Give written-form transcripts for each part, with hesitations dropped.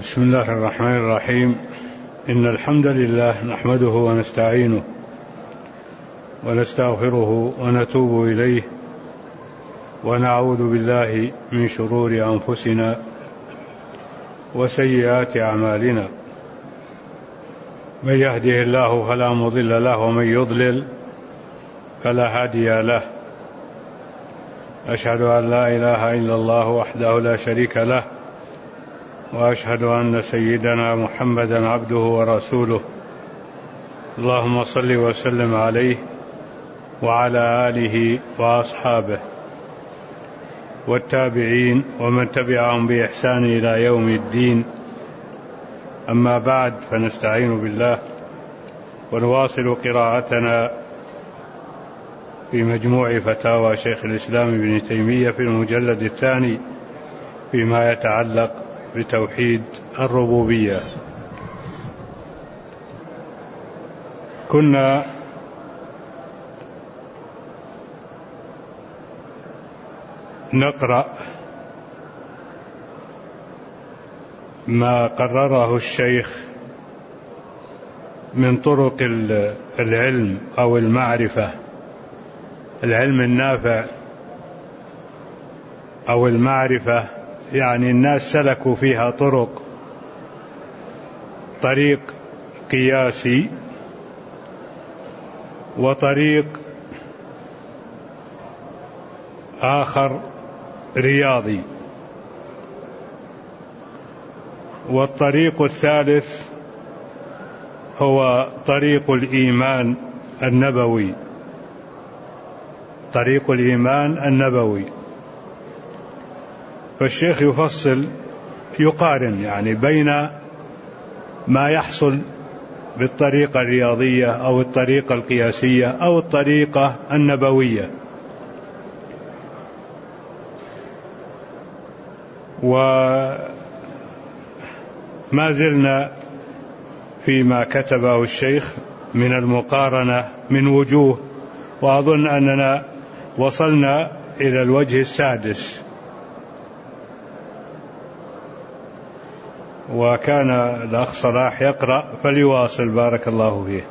بسم الله الرحمن الرحيم. إن الحمد لله نحمده ونستعينه ونستغفره ونتوب إليه ونعوذ بالله من شرور أنفسنا وسيئات أعمالنا. من يهده الله فلا مضل له ومن يضلل فلا هادي له. أشهد أن لا إله إلا الله وحده لا شريك له، وأشهد أن سيدنا محمدا عبده ورسوله. اللهم صل وسلم عليه وعلى آله وأصحابه والتابعين ومن تبعهم بإحسان إلى يوم الدين. أما بعد، فنستعين بالله ونواصل قراءتنا في مجموع فتاوى شيخ الإسلام ابن تيمية في المجلد الثاني فيما يتعلق بتوحيد الربوبية. كنا نقرأ ما قرره الشيخ من طرق العلم أو المعرفة، العلم النافع أو المعرفة، يعني الناس سلكوا فيها طريق قياسي وطريق آخر رياضي، والطريق الثالث هو طريق الإيمان النبوي، طريق الإيمان النبوي. فالشيخ يفصل يقارن يعني بين ما يحصل بالطريقة الرياضية أو الطريقة القياسية أو الطريقة النبوية. وما زلنا فيما كتبه الشيخ من المقارنة من وجوه، وأظن أننا وصلنا إلى الوجه السادس، وكان الأخ صلاح يقرأ فليواصل بارك الله فيه.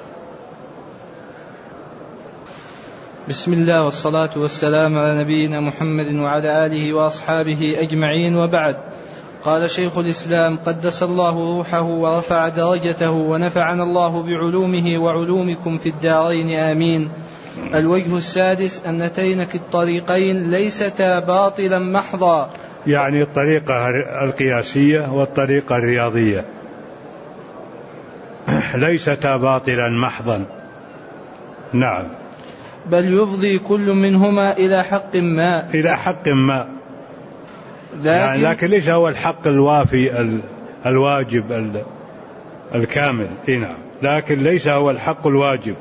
بسم الله والصلاة والسلام على نبينا محمد وعلى آله وأصحابه أجمعين، وبعد. قال شيخ الإسلام قدس الله روحه ورفع درجته ونفعنا الله بعلومه وعلومكم في الدارين آمين. الوجه السادس أن هاتين الطريقين ليستا باطلا محضا، يعني الطريقة القياسية والطريقة الرياضية ليستا باطلا محضا، نعم، بل يفضي كل منهما إلى حق ما، لكن ليس هو الحق الوافي الواجب الكامل، نعم، لكن ليس هو الحق الواجب،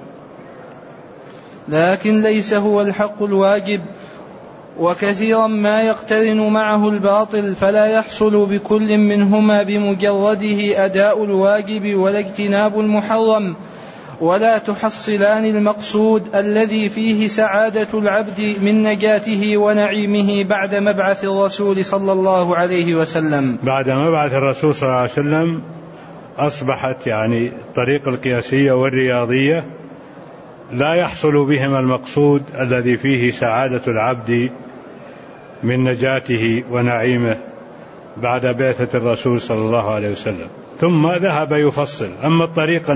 لكن ليس هو الحق الواجب، وكثيرا ما يقترن معه الباطل، فلا يحصل بكل منهما بمجرده أداء الواجب ولا اجتناب المحرم، ولا تحصلان المقصود الذي فيه سعادة العبد من نجاته ونعيمه بعد مبعث الرسول صلى الله عليه وسلم. بعد مبعث الرسول صلى الله عليه وسلم أصبحت يعني الطريقة القياسية والرياضية لا يحصل بهما المقصود الذي فيه سعادة العبد من نجاته ونعيمه بعد بعثة الرسول صلى الله عليه وسلم. ثم ذهب يفصل. أما الطريقة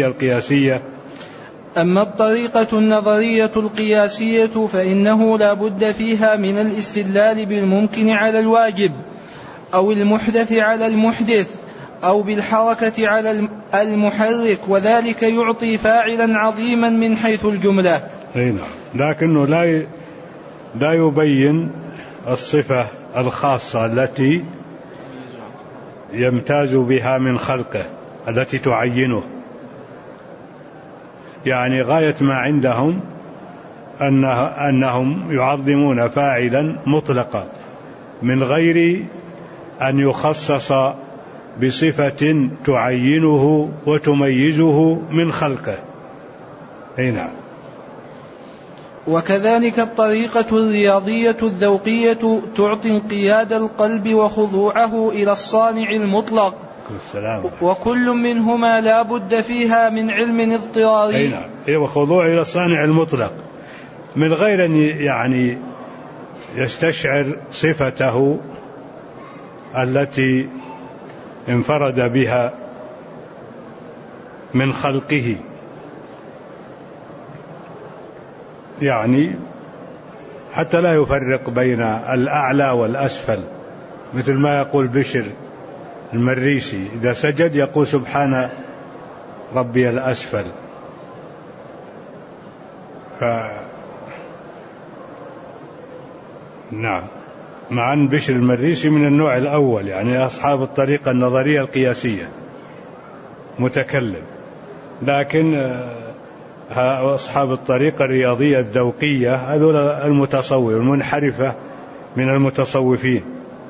النظرية القياسية فإنه لا بد فيها من الاستدلال بالممكن على الواجب، أو المحدث على المحدث، أو بالحركة على المحرك، وذلك يعطي فاعلا عظيما من حيث الجملة. لكنه لا يبين الصفة الخاصة التي يمتاز بها من خلقه التي تعينه. يعني غاية ما عندهم أنهم يعظمون فاعلا مطلقا من غير أن يخصص بصفة تعينه وتميزه من خلقه. نعم. وكذلك الطريقة الرياضية الذوقية تعطي انقياد القلب وخضوعه إلى الصانع المطلق، وكل منهما لا بد فيها من علم اضطراري. نعم، وخضوع إلى الصانع المطلق من غير أن يعني يستشعر صفته التي انفرد بها من خلقه، يعني حتى لا يفرق بين الأعلى والأسفل، مثل ما يقول بشر المريسي إذا سجد يقول سبحان ربي الأسفل. نعم، مع أن بشر المريسي من النوع الأول، يعني أصحاب الطريقة النظرية القياسية متكلم، لكن أصحاب الطريقة الرياضية الذوقية هذول المتصوف المنحرفة من المتصوفين،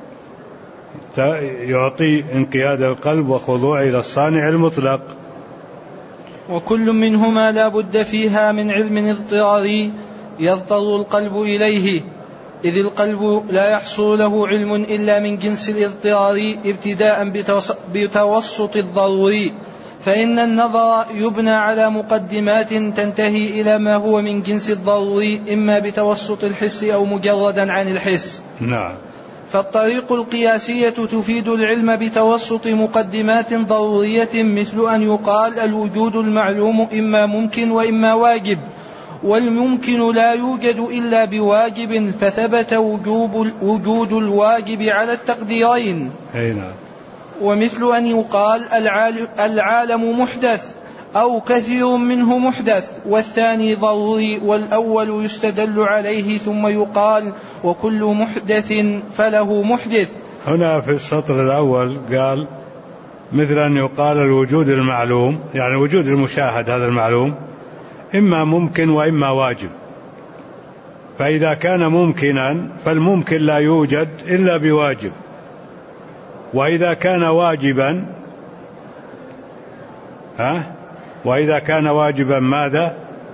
يعطي انقياد القلب وخضوع إلى الصانع المطلق. وكل منهما لا بد فيها من علم اضطراري يضطر القلب إليه، إذ القلب لا يحصل له علم إلا من جنس الاضطراري ابتداء بتوسط الضروري، فإن النظر يبنى على مقدمات تنتهي إلى ما هو من جنس الضروري، إما بتوسط الحس أو مجردا عن الحس. نعم. فالطريق القياسية تفيد العلم بتوسط مقدمات ضرورية، مثل أن يقال الوجود المعلوم إما ممكن وإما واجب، والممكن لا يوجد إلا بواجب، فثبت وجود الواجب على التقديرين. نعم. ومثل أن يقال العالم محدث أو كثير منه محدث، والثاني ضروري، والأول يستدل عليه، ثم يقال وكل محدث فله محدث. هنا في السطر الأول قال مثل أن يقال الوجود المعلوم، يعني الوجود المشاهد هذا المعلوم إما ممكن وإما واجب، فإذا كان ممكنا فالممكن لا يوجد إلا بواجب، وإذا كان واجبا وإذا كان واجبا ماذا؟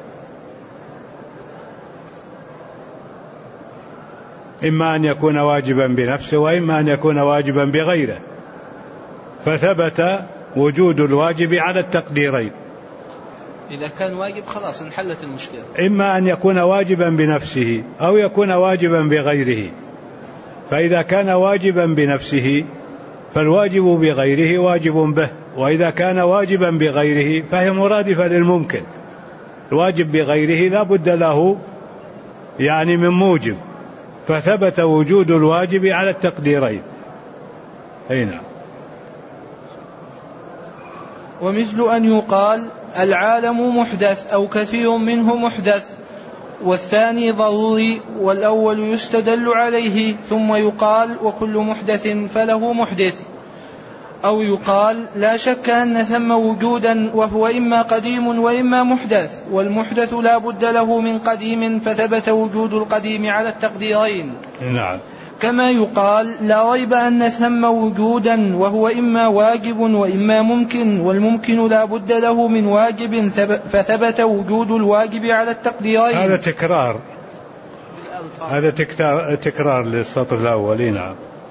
إما أن يكون واجبا بنفسه وإما أن يكون واجبا بغيره، فثبت وجود الواجب على التقديرين. إذا كان واجب خلاص انحلت المشكلة، إما أن يكون واجبا بنفسه أو يكون واجبا بغيره، فإذا كان واجبا بنفسه فالواجب بغيره واجب به، وإذا كان واجبا بغيره فهي مرادفة للممكن. الواجب بغيره لا بد له يعني من موجب، فثبت وجود الواجب على التقديرين. هنا ومثل أن يقال العالم محدث أو كثير منه محدث، والثاني ضروري، والأول يستدل عليه، ثم يقال وكل محدث فله محدث. أو يقال لا شك أن ثم وجودا وهو إما قديم وإما محدث، والمحدث لا بد له من قديم، فثبت وجود القديم على التقديرين. نعم. كما يقال لا ريب أن ثم وجودا وهو إما واجب وإما ممكن، والممكن لا بد له من واجب، فثبت وجود الواجب على التقديرين. هذا تكرار للسطر الأول. نعم.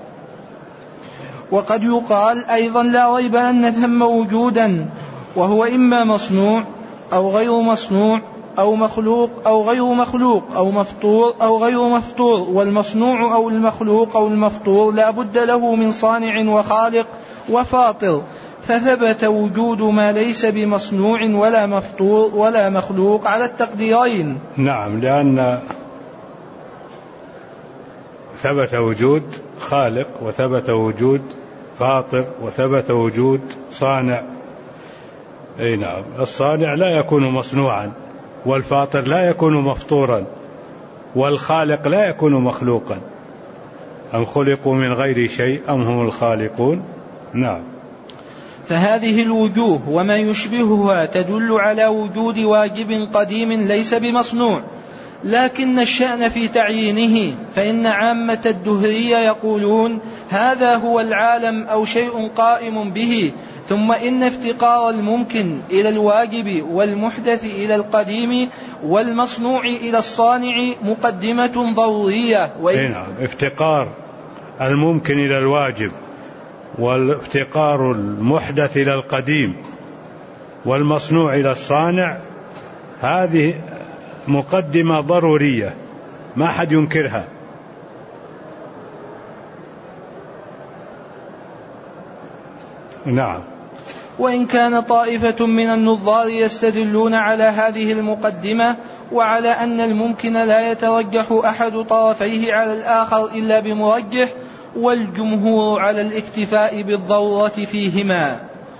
وقد يقال أيضا لا ريب أن ثم وجودا وهو إما مصنوع أو غير مصنوع، أو مخلوق أو غير مخلوق، أو مفطور أو غير مفطور، والمصنوع أو المخلوق أو المفطور لا بد له من صانع وخالق وفاطر، فثبت وجود ما ليس بمصنوع ولا مفطور ولا مخلوق على التقديرين. نعم، لأن ثبت وجود خالق وثبت وجود فاطر وثبت وجود صانع. أي نعم، الصانع لا يكون مصنوعا، والفاطر لا يكون مفطورا، والخالق لا يكون مخلوقا. أم خلقوا من غير شيء أم هم الخالقون. نعم. فهذه الوجوه وما يشبهها تدل على وجود واجب قديم ليس بمصنوع، لكن الشأن في تعيينه، فإن عامة الدهرية يقولون هذا هو العالم أو شيء قائم به، ثم إن افتقار الممكن إلى الواجب والمحدث إلى القديم والمصنوع إلى الصانع مقدمة ضرورية. افتقار الممكن إلى الواجب والافتقار المحدث إلى القديم والمصنوع إلى الصانع، هذه مقدمة ضرورية ما حد ينكرها. نعم. وإن كان طائفة من النظار يستدلون على هذه المقدمة وعلى أن الممكن لا يترجح أحد طرفيه على الآخر إلا بمرجح، والجمهور على الاكتفاء بالضرورة فيهما.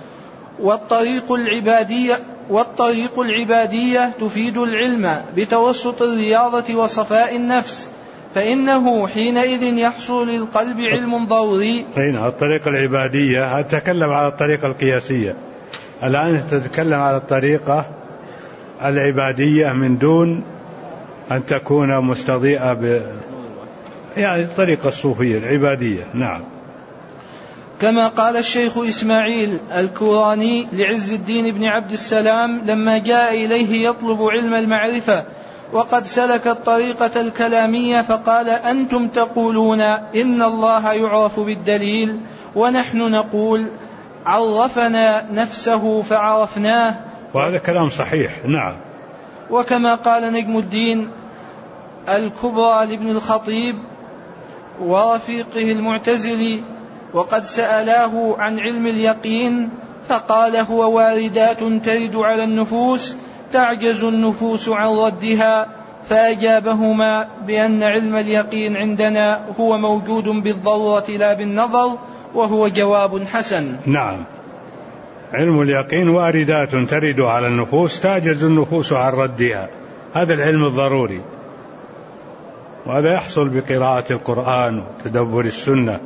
والطريق العبادية تفيد العلم بتوسط الرياضة وصفاء النفس، فإنه حينئذ يحصل للقلب علم ضروري. الطريقة العبادية، أتكلم على الطريقة القياسية الآن، تتكلم على الطريقة العبادية من دون أن تكون مستضيئة يعني الطريقة الصوفية العبادية. نعم. كما قال الشيخ إسماعيل الكوراني لعز الدين بن عبد السلام لما جاء إليه يطلب علم المعرفة وقد سلك الطريقة الكلامية، فقال أنتم تقولون إن الله يعرف بالدليل، ونحن نقول عرفنا نفسه فعرفناه. وهذا كلام صحيح. نعم. وكما قال نجم الدين الكبرى لابن الخطيب ورفيقه المعتزلي وقد سألاه عن علم اليقين فقال هو واردات ترد على النفوس تعجز النفوس عن ردها، فأجابهما بأن علم اليقين عندنا هو موجود بالضرورة لا بالنظر، وهو جواب حسن. نعم. علم اليقين واردات ترد على النفوس تعجز النفوس عن ردها، هذا العلم الضروري، وهذا يحصل بقراءة القرآن وتدبر السنة.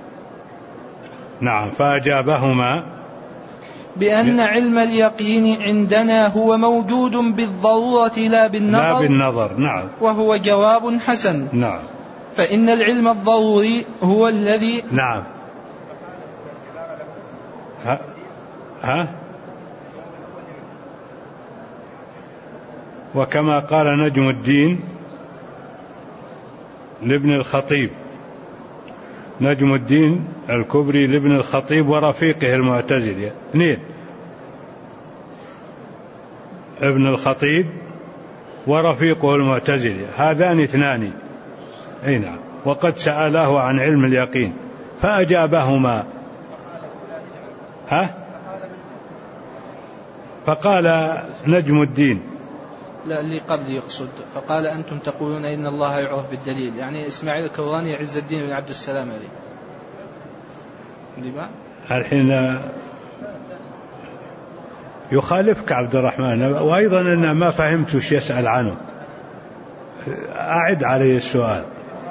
نعم. فأجابهما بأن علم اليقين عندنا هو موجود بالضرورة لا بالنظر. نعم. وهو جواب حسن. نعم. فإن العلم الضروري هو الذي. نعم. وكما قال نجم الدين لابن الخطيب، نجم الدين الكبري لابن الخطيب ورفيقه المعتزلي، اثنين، ابن الخطيب ورفيقه المعتزلي، هذان اثنان. نعم. وقد سأله عن علم اليقين فأجابهما. فقال نجم الدين، لا اللي قبل يقصد، فقال أنتم تقولون إن الله يعرف بالدليل، يعني إسماعيل الكوراني عز الدين بن عبد السلام هذه. الحين يخالفك عبد الرحمن، وأيضا أنا ما فهمت وش يسأل عنه، أعد عليه السؤال.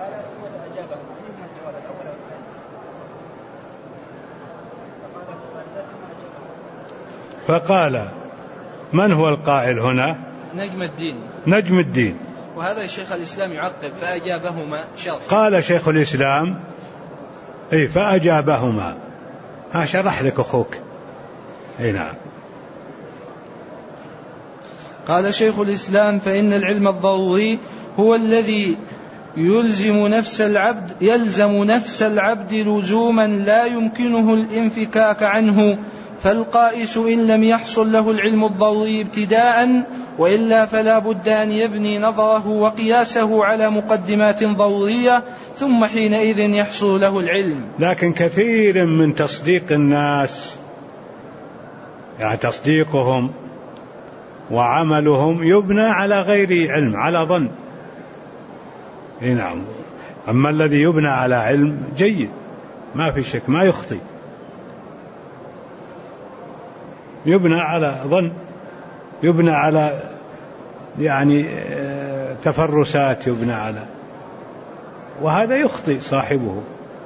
فقال من هو القائل هنا؟ نجم الدين. وهذا شيخ الإسلام يعقب فأجابهما شرح. قال شيخ الإسلام فأجابهما، شرح لك أخوك. نعم. قال شيخ الإسلام فإن العلم الضروري هو الذي يلزم نفس العبد لزوما لا يمكنه الانفكاك عنه، فالقائس إن لم يحصل له العلم الضروري ابتداء وإلا فلا بد أن يبني نظره وقياسه على مقدمات ضرورية، ثم حينئذ يحصل له العلم. لكن كثير من تصديق الناس، يعني تصديقهم وعملهم يبنى على غير علم، على ظن. نعم. أما الذي يبنى على علم جيد ما في شك، ما يخطئ، يبنى على ظن، يبنى على يعني تفرسات، يبنى على، وهذا يخطئ صاحبه،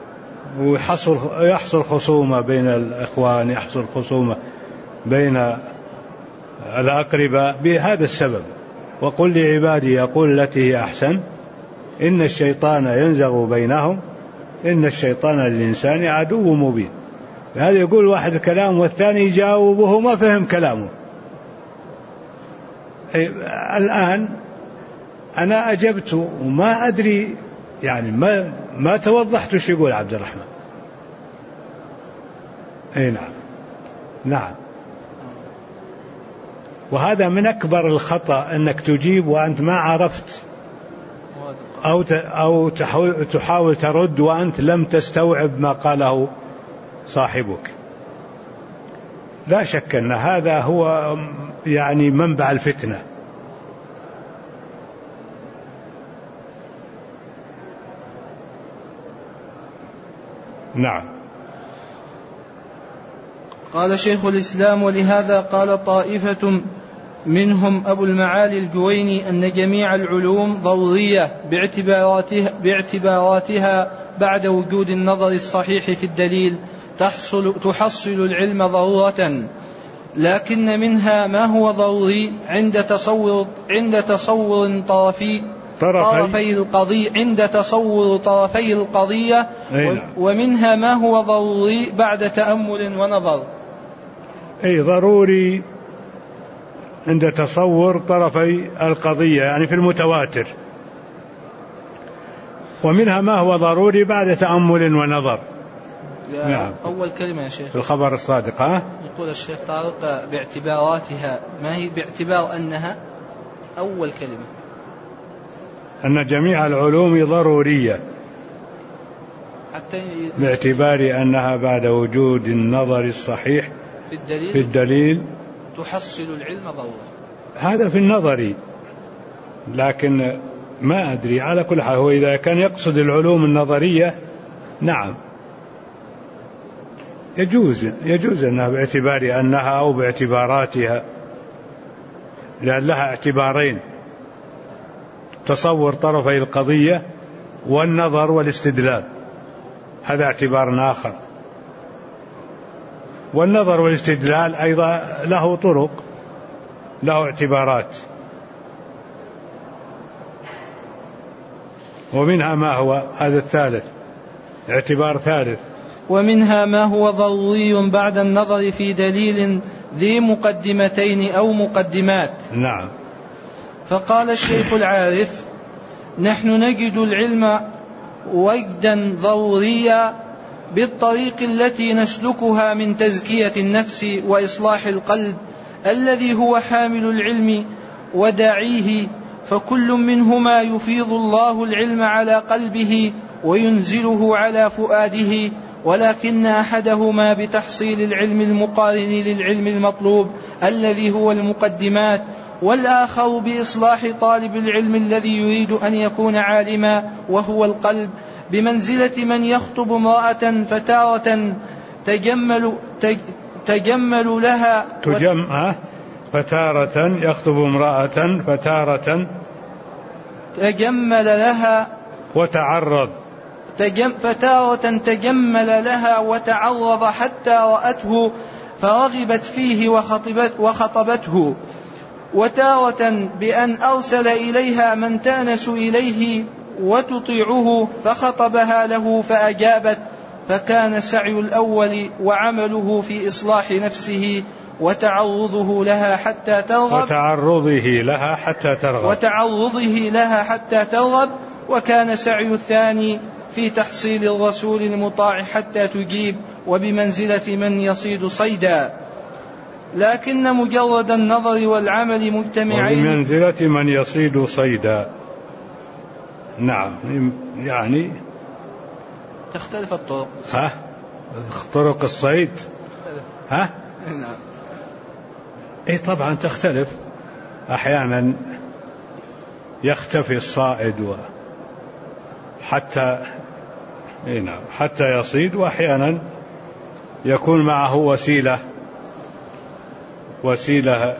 ويحصل خصومة بين الإخوان، يحصل خصومة بين الأقرباء بهذا السبب. وقل لعبادي يقول التي هي أحسن إن الشيطان ينزغ بينهم إن الشيطان للإنسان عدو مبين. هذا يقول واحد كلام والثاني يجاوبه ما فهم كلامه. الآن أنا أجبت وما أدري يعني ما توضحت شو يقول عبد الرحمن. أي نعم نعم. وهذا من أكبر الخطأ أنك تجيب وأنت ما عرفت أو تحاول ترد وأنت لم تستوعب ما قاله صاحبك. لا شك أن هذا هو يعني منبع الفتنة. نعم. قال شيخ الإسلام: ولهذا قال طائفة منهم أبو المعالي الجويني أن جميع العلوم ضرورية باعتباراتها بعد وجود النظر الصحيح في الدليل تحصل العلم ضرورة، لكن منها ما هو ضروري عند تصور طرفي القضية ومنها ما هو ضروري بعد تأمل ونظر. أي ضروري عند تصور طرفي القضية يعني في المتواتر، ومنها ما هو ضروري بعد تأمل ونظر. نعم. أول كلمة يا شيخ في الخبر الصادق يقول الشيخ طارق باعتباراتها، ما هي باعتبار أنها أول كلمة أن جميع العلوم ضرورية باعتبار أنها بعد وجود النظر الصحيح في الدليل تحصل العلم ضرورة. هذا في النظري، لكن ما أدري على كل حال. هو إذا كان يقصد العلوم النظرية نعم يجوز أنها باعتبار أنها أو باعتباراتها، لأن لها اعتبارين: تصور طرفي القضية والنظر والاستدلال، هذا اعتبار آخر. والنظر والاستدلال أيضا له طرق، له اعتبارات، ومنها ما هو هذا الثالث، اعتبار ثالث. ومنها ما هو ضروري بعد النظر في دليل ذي مقدمتين أو مقدمات. نعم. فقال الشيخ العارف: نحن نجد العلم وجدا ضروريا بالطريق التي نسلكها من تزكية النفس وإصلاح القلب الذي هو حامل العلم وداعيه، فكل منهما يفيض الله العلم على قلبه وينزله على فؤاده، ولكن أحدهما بتحصيل العلم المقارن للعلم المطلوب الذي هو المقدمات، والآخر بإصلاح طالب العلم الذي يريد أن يكون عالما وهو القلب، بمنزلة من يخطب امرأة فتارة تجمل لها فتارة يخطب امرأة فتارة تجمل لها وتعرض فتارة تجمل لها وتعرض حتى رأته فرغبت فيه وخطبته، وتارة بأن أرسل إليها من تأنس إليه وتطيعه فخطبها له فأجابت، فكان سعي الأول وعمله في إصلاح نفسه وتعرضه لها حتى ترغب وكان سعي الثاني في تحصيل الرسول المطاع حتى تجيب، وبمنزلة من يصيد صيدا، لكن مجرد النظر والعمل مجتمعين. وبمنزلة من يصيد صيدا. نعم، يعني تختلف الطرق. طرق الصيد نعم. اي طبعا تختلف، احيانا يختفي الصائد حتى يصيد، واحيانا يكون معه وسيلة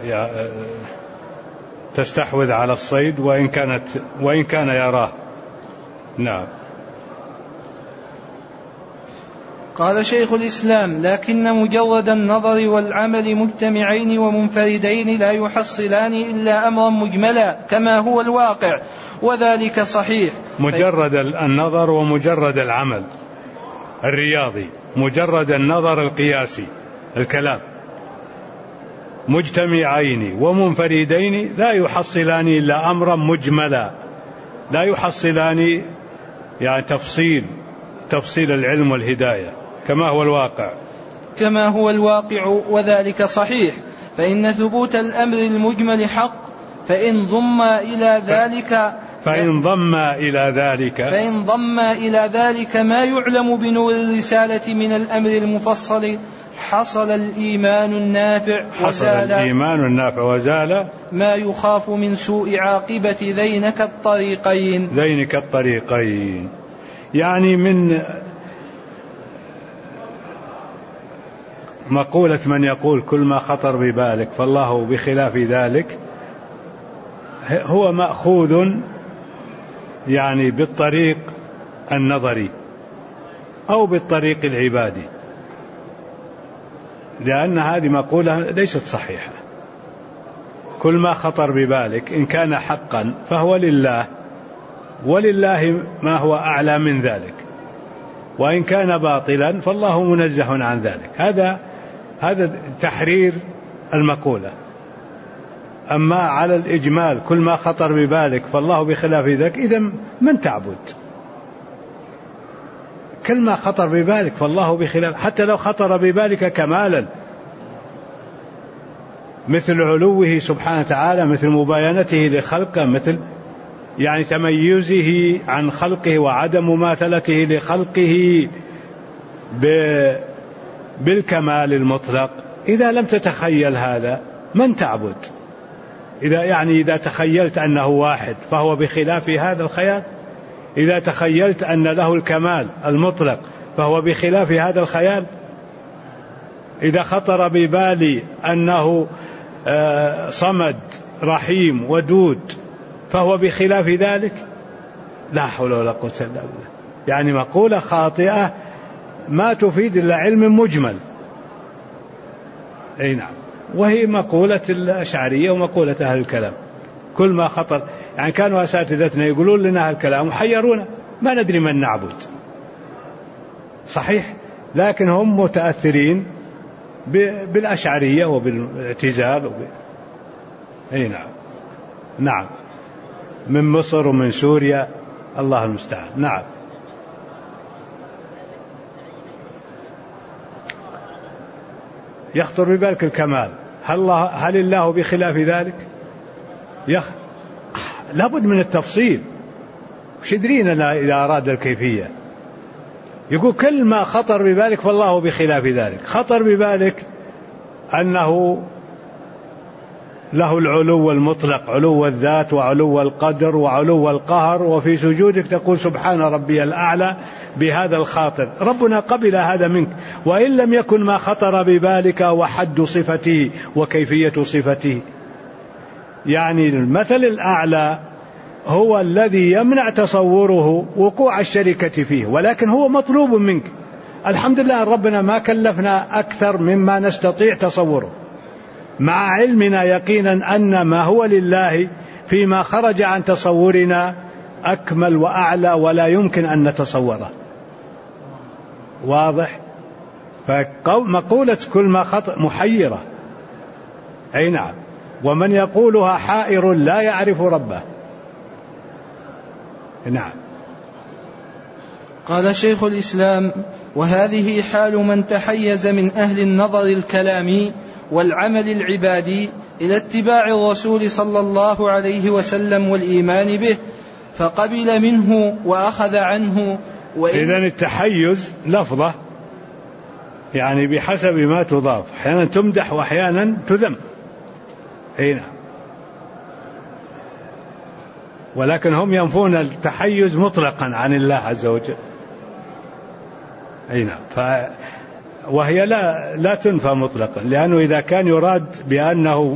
تستحوذ على الصيد وإن كان يراه. نعم. قال شيخ الإسلام: لكن مجرد النظر والعمل مجتمعين ومنفردين لا يحصلان إلا أمرا مجملا كما هو الواقع، وذلك صحيح. مجرد النظر ومجرد العمل الرياضي، مجرد النظر القياسي الكلام، مجتمعين ومنفردين لا يحصلان إلا أمرا مجملا، لا يحصلان يعني تفصيل العلم والهداية كما هو الواقع وذلك صحيح. فإن ثبوت الأمر المجمل حق، فإن ضم إلى ذلك ما يعلم بنور الرسالة من الأمر المفصل حصل الإيمان النافع وزال ما يخاف من سوء عاقبة ذينك الطريقين. يعني من مقولة من يقول كل ما خطر ببالك فالله بخلاف ذلك، هو مأخوذ يعني بالطريق النظري أو بالطريق العبادي، لأن هذه مقولة ليست صحيحة. كل ما خطر ببالك إن كان حقا فهو لله، ولله ما هو أعلى من ذلك، وإن كان باطلا فالله منزه عن ذلك. هذا تحرير المقولة. أما على الإجمال كل ما خطر ببالك فالله بخلاف ذلك، إذن من تعبد؟ كل ما خطر ببالك فالله بخلاف، حتى لو خطر ببالك كمالا مثل علوه سبحانه وتعالى، مثل مباينته لخلقه، مثل يعني تميزه عن خلقه وعدم مماثلته لخلقه بالكمال المطلق. إذا لم تتخيل هذا من تعبد؟ إذا تخيلت أنه واحد فهو بخلاف هذا الخيال، إذا تخيلت أن له الكمال المطلق فهو بخلاف هذا الخيال، إذا خطر ببالي أنه صمد رحيم ودود فهو بخلاف ذلك. لا حول ولا قوة إلا بالله. يعني مقولة خاطئة ما تفيد إلا علم مجمل. أي نعم، وهي مقولة الأشعرية ومقولة أهل الكلام. كل ما خطر، يعني كانوا أساتذتنا يقولون لنا هالكلام وحيرونا ما ندري من نعبد. صحيح، لكن هم متأثرين بالأشعرية وبالاعتزال أي نعم. نعم، من مصر ومن سوريا، الله المستعان. نعم. يخطر ببالك الكمال، هل الله بخلاف ذلك؟ لابد من التفصيل. وش يدرينا إذا أراد الكيفية؟ يقول كل ما خطر ببالك فالله بخلاف ذلك. خطر ببالك أنه له العلو المطلق، علو الذات وعلو القدر وعلو القهر، وفي سجودك تقول سبحان ربي الأعلى بهذا الخاطر. ربنا قبل هذا منك، وإن لم يكن ما خطر ببالك وحد صفته وكيفية صفته. يعني المثل الأعلى هو الذي يمنع تصوره وقوع الشركة فيه، ولكن هو مطلوب منك. الحمد لله ربنا ما كلفنا أكثر مما نستطيع تصوره، مع علمنا يقينا أن ما هو لله فيما خرج عن تصورنا أكمل وأعلى ولا يمكن أن نتصوره. واضح؟ فمقولة كل ما خطأ محيرة. أي نعم، ومن يقولها حائر لا يعرف ربه. نعم. قال شيخ الإسلام: وهذه حال من تحيز من أهل النظر الكلامي والعمل العبادي إلى اتباع الرسول صلى الله عليه وسلم والإيمان به، فقبل منه وأخذ عنه. إذن التحيز لفظة يعني بحسب ما تضاف، أحيانا تمدح وأحيانا تذم. هنا ولكن هم ينفون التحيز مطلقا عن الله عز وجل. أي نعم. وهي لا تنفى مطلقا، لأنه إذا كان يراد بأنه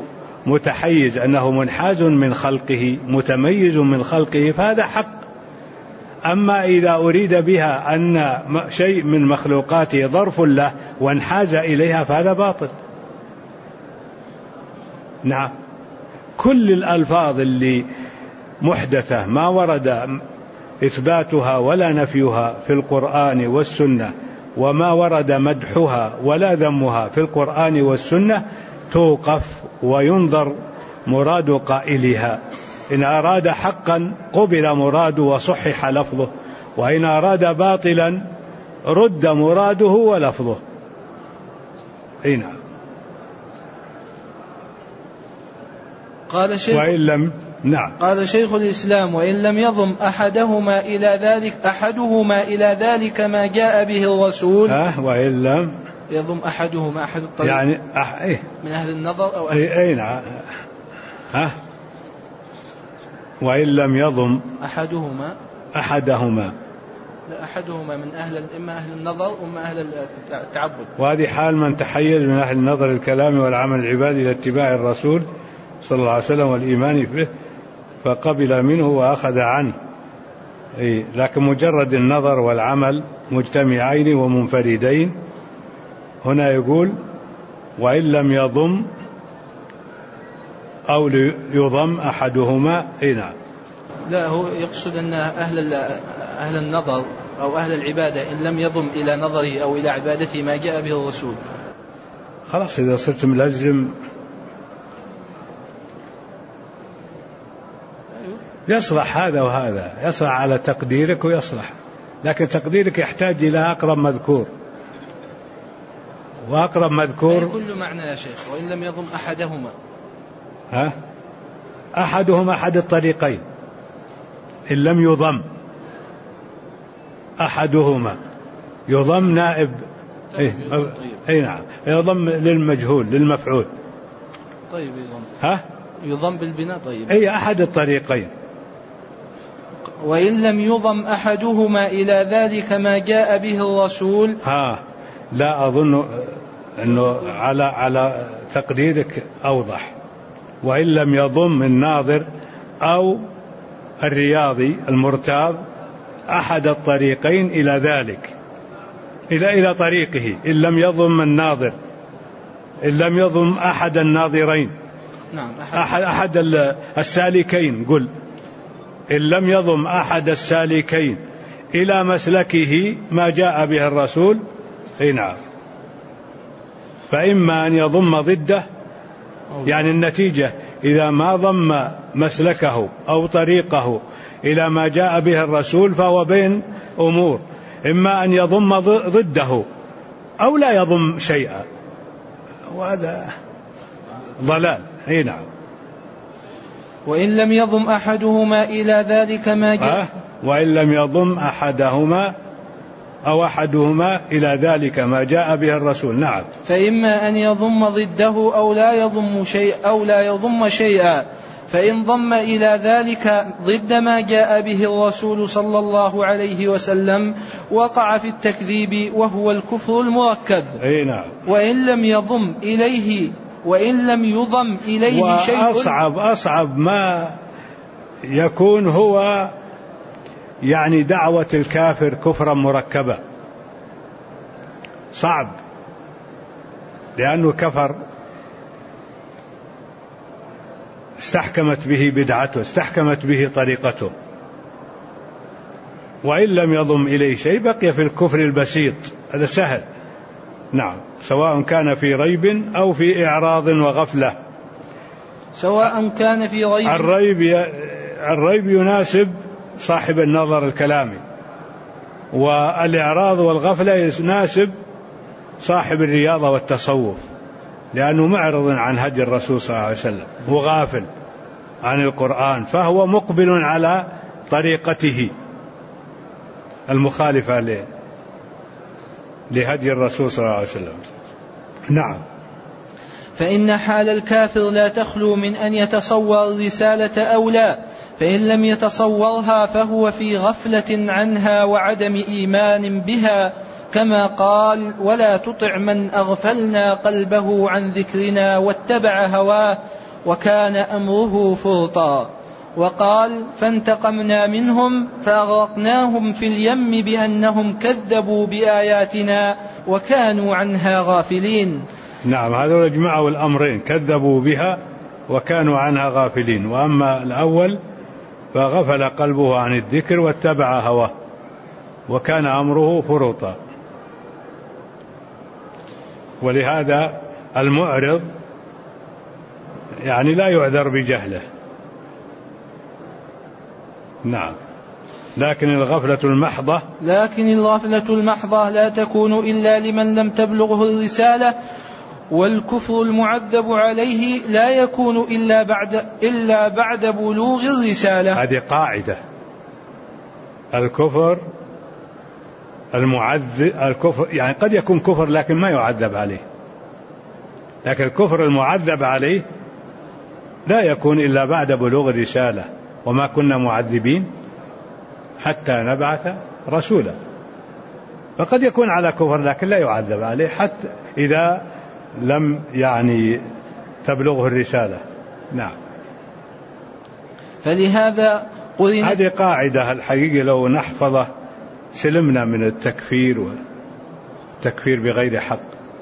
متحيز أنه منحاز من خلقه متميز من خلقه فهذا حق. أما إذا أريد بها أن شيء من مخلوقاته ظرف له وانحاز إليها فهذا باطل. نعم، كل الألفاظ اللي محدثة ما ورد إثباتها ولا نفيها في القرآن والسنة، وما ورد مدحها ولا ذمها في القرآن والسنة، توقف وينظر مراد قائلها. إن أراد حقا قبل مراده وصحح لفظه، وإن أراد باطلا رد مراده ولفظه. هنا قال شيخ وإن لم نعم قال شيخ الإسلام: وإن لم يضم أحدهما إلى ذلك ما جاء به الرسول. وإن لم يضم أحدهما أحد الطريق يعني من أهل النظر أو نعم. وإن لم يضم أحدهما من إما أهل النظر وإما أهل التعبد. وهذه حال من تحيز من أهل النظر الكلام والعمل العبادي إلى اتباع الرسول صلى الله عليه وسلم والإيمان به، فقبل منه وأخذ عنه. لكن مجرد النظر والعمل مجتمعين ومنفردين. هنا يقول: وإن لم يضم أو يضم أحدهما. نعم. لا، هو يقصد أن أهل النظر أو أهل العبادة إن لم يضم إلى نظره أو إلى عبادته ما جاء به الرسول، خلاص إذا صرت ملزم يصلح هذا وهذا، يصلح على تقديرك ويصلح، لكن تقديرك يحتاج إلى أقرب مذكور، وأقرب مذكور كل معنى يا شيخ. وإن لم يضم أحدهما أحدهما أحد الطريقين. إن لم يضم أحدهما، يضم نائب نعم، يضم للمجهول للمفعول. طيب يضم بالبناء. طيب أحد الطريقين. وإن لم يضم أحدهما إلى ذلك ما جاء به الرسول. لا أظن أنه على تقديرك أوضح. وإن لم يضم الناظر أو الرياضي المرتاض أحد الطريقين إلى ذلك، إلى طريقه. إن لم يضم الناظر، إن لم يضم أحد الناظرين، نعم، أحد السالكين، قل إن لم يضم أحد السالكين إلى مسلكه ما جاء به الرسول. نعم. فإما أن يضم ضده، يعني النتيجة إذا ما ضم مسلكه أو طريقه إلى ما جاء به الرسول فهو بين أمور: إما أن يضم ضده أو لا يضم شيئا، وهذا ضلال. نعم. وإن لم يضم أحدهما إلى ذلك ما جاء وإن لم يضم أحدهما أو أحدهما إلى ذلك ما جاء به الرسول. نعم. فإما أن يضم ضده أو لا يضم شيئا، فإن ضم إلى ذلك ضد ما جاء به الرسول صلى الله عليه وسلم وقع في التكذيب وهو الكفر المركب. نعم. وإن لم يضم إليه شيء. أصعب ما يكون هو يعني دعوة الكافر كفرا مركبا، صعب، لأنه كفر استحكمت به بدعته، استحكمت به طريقته. وإن لم يضم إليه شيء بقي في الكفر البسيط، هذا سهل. نعم، سواء كان في ريب أو في إعراض وغفلة. سواء كان في الريب يناسب صاحب النظر الكلامي، والإعراض والغفلة يناسب صاحب الرياضة والتصوف، لأنه معرض عن هدي الرسول صلى الله عليه وسلم وغافل عن القرآن، فهو مقبل على طريقته المخالفة لهدي الرسول صلى الله عليه وسلم. نعم. فإن حال الكافر لا تخلو من أن يتصور الرسالة أو لا، فإن لم يتصورها فهو في غفلة عنها وعدم إيمان بها، كما قال: ولا تطع من أغفلنا قلبه عن ذكرنا واتبع هواه وكان أمره فرطا. وقال فانتقمنا منهم فأغرقناهم في اليم بأنهم كذبوا بآياتنا وكانوا عنها غافلين. نعم، هذا يجمعوا الأمرين، كذبوا بها وكانوا عنها غافلين. وأما الأول فغفل قلبه عن الذكر واتبع هواه وكان أمره فرطا. ولهذا المعرض يعني لا يعذر بجهله. نعم، لكن الغفلة المحضة لا تكون إلا لمن لم تبلغه الرسالة، والكفر المعذب عليه لا يكون إلا بعد بلوغ الرسالة. هذه قاعدة. الكفر يعني قد يكون كفر لكن ما يعذب عليه، لكن الكفر المعذب عليه لا يكون إلا بعد بلوغ الرسالة، وما كنا معذبين حتى نبعث رسولا. فقد يكون على كفر لكن لا يعذب عليه حتى إذا لم يعني تبلغه الرسالة. نعم، فلهذا هذه قاعدة الحقيقة لو نحفظه سلمنا من التكفير والتكفير بغير حق.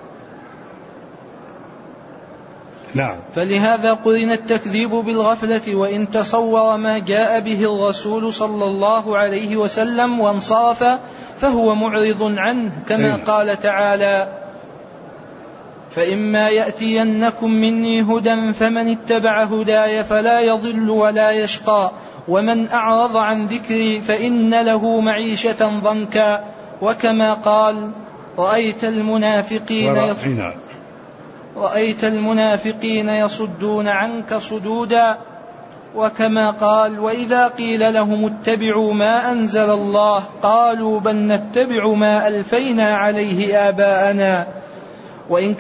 نعم، فلهذا قرن التكذيب بالغفلة، وإن تصور ما جاء به الرسول صلى الله عليه وسلم وانصرف فهو معرض عنه، كما قال تعالى فإما يأتينكم مني هدى فمن اتبع هداي فلا يضل ولا يشقى ومن أعرض عن ذكري فإن له معيشة ضنكا. وكما قال رأيت المنافقين يصدون عنك صدودا. وكما قال وإذا قيل لهم اتبعوا ما أنزل الله قالوا بل نتبع ما ألفينا عليه آباءنا. وإن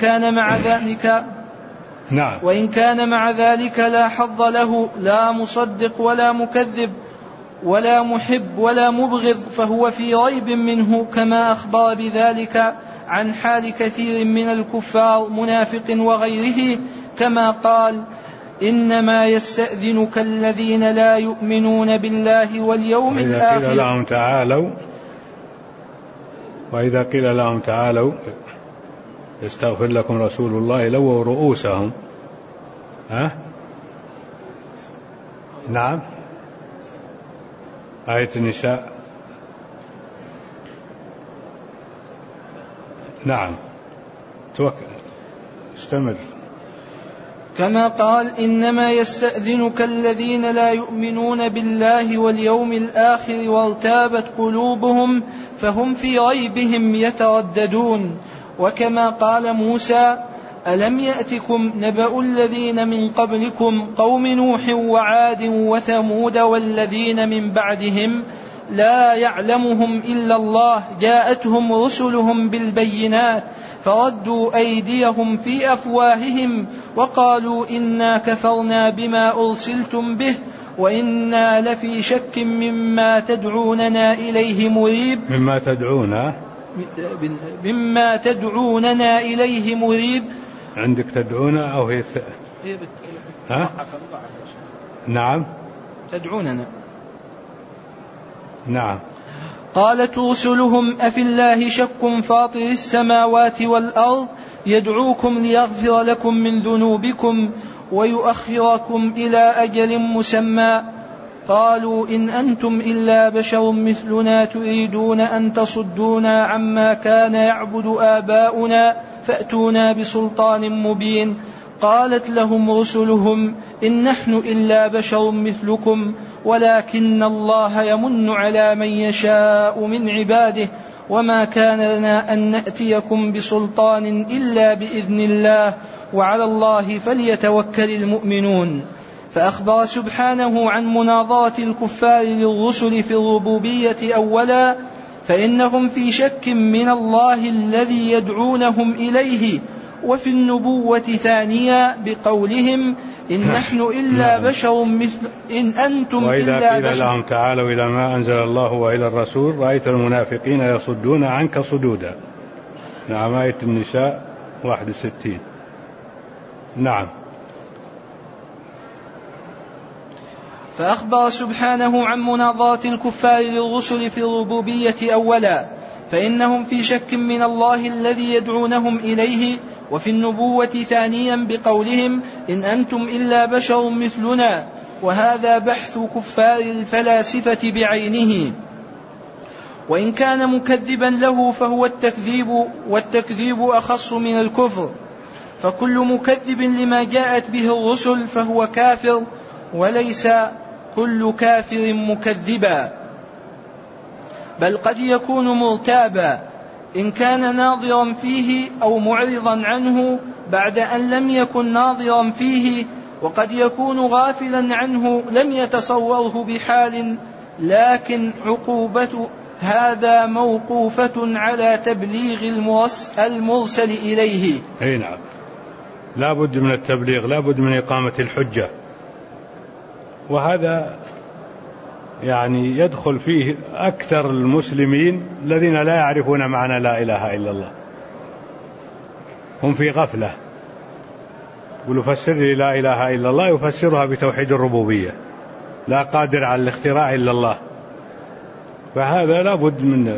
كان مع ذلك لا حظ له، لا مصدق ولا مكذب ولا محب ولا مبغض، فهو في ريب منه، كما أخبر بذلك عن حال كثير من الكفار منافق وغيره، كما قال إنما يستأذنك الذين لا يؤمنون بالله واليوم الآخر. وإذا قيل لهم تعالوا يستغفر لكم رسول الله لووا رؤوسهم. نعم، آية النساء. نعم، استمر. كما قال إنما يستأذنك الذين لا يؤمنون بالله واليوم الآخر وارتابت قلوبهم فهم في ريبهم يترددون. وكما قال موسى ألم يأتكم نبأ الذين من قبلكم قوم نوح وعاد وثمود والذين من بعدهم لا يعلمهم إلا الله جاءتهم رسلهم بالبينات فردوا أيديهم في أفواههم وقالوا إنا كفرنا بما أرسلتم به وإنا لفي شك مما تدعوننا إليه مريب. مما تدعوننا إليه مريب. عندك تدعون أو هي نعم تدعوننا. نعم. قالت رسلهم أفي الله شك فاطر السماوات والأرض يدعوكم ليغفر لكم من ذنوبكم ويؤخركم إلى أجل مسمى قالوا إن أنتم إلا بشر مثلنا تريدون أن تصدونا عما كان يعبد آباؤنا فأتونا بسلطان مبين. قالت لهم رسلهم إن نحن إلا بشر مثلكم ولكن الله يمن على من يشاء من عباده وما كان لنا أن نأتيكم بسلطان إلا بإذن الله وعلى الله فليتوكل المؤمنون. فأخبر سبحانه عن مناظرة الكفار للرسل في الربوبية أولا فإنهم في شك من الله الذي يدعونهم إليه، وفي النبوة ثانيا بقولهم إن نحن إلا بشر مثل إن أنتم وإذا إلا قيل بشر. لهم تعالوا إلى ما أنزل الله وإلى الرسول رأيت المنافقين يصدون عنك صدودا. نعم، آية النساء 61. نعم. فأخبر سبحانه عن مناظرة الكفار للرسل في الربوبية أولا، فإنهم في شك من الله الذي يدعونهم إليه، وفي النبوة ثانيا بقولهم إن أنتم إلا بشر مثلنا، وهذا بحث كفار الفلاسفة بعينه. وإن كان مكذبا له فهو التكذيب، والتكذيب أخص من الكفر، فكل مكذب لما جاءت به الرسل فهو كافر، وليس كل كافر مكذبا، بل قد يكون مرتابا إن كان ناظرا فيه أو معرضا عنه بعد أن لم يكن ناظرا فيه، وقد يكون غافلا عنه لم يتصوره بحال، لكن عقوبة هذا موقوفة على تبليغ المرسل إليه. أي نعم، لا بد من التبليغ، لا بد من إقامة الحجة، وهذا يعني يدخل فيه أكثر المسلمين الذين لا يعرفون معنى لا إله إلا الله، هم في غفلة. يقولوا فسر لي لا إله إلا الله، يفسرها بتوحيد الربوبية، لا قادر على الاختراع إلا الله. فهذا لا بد من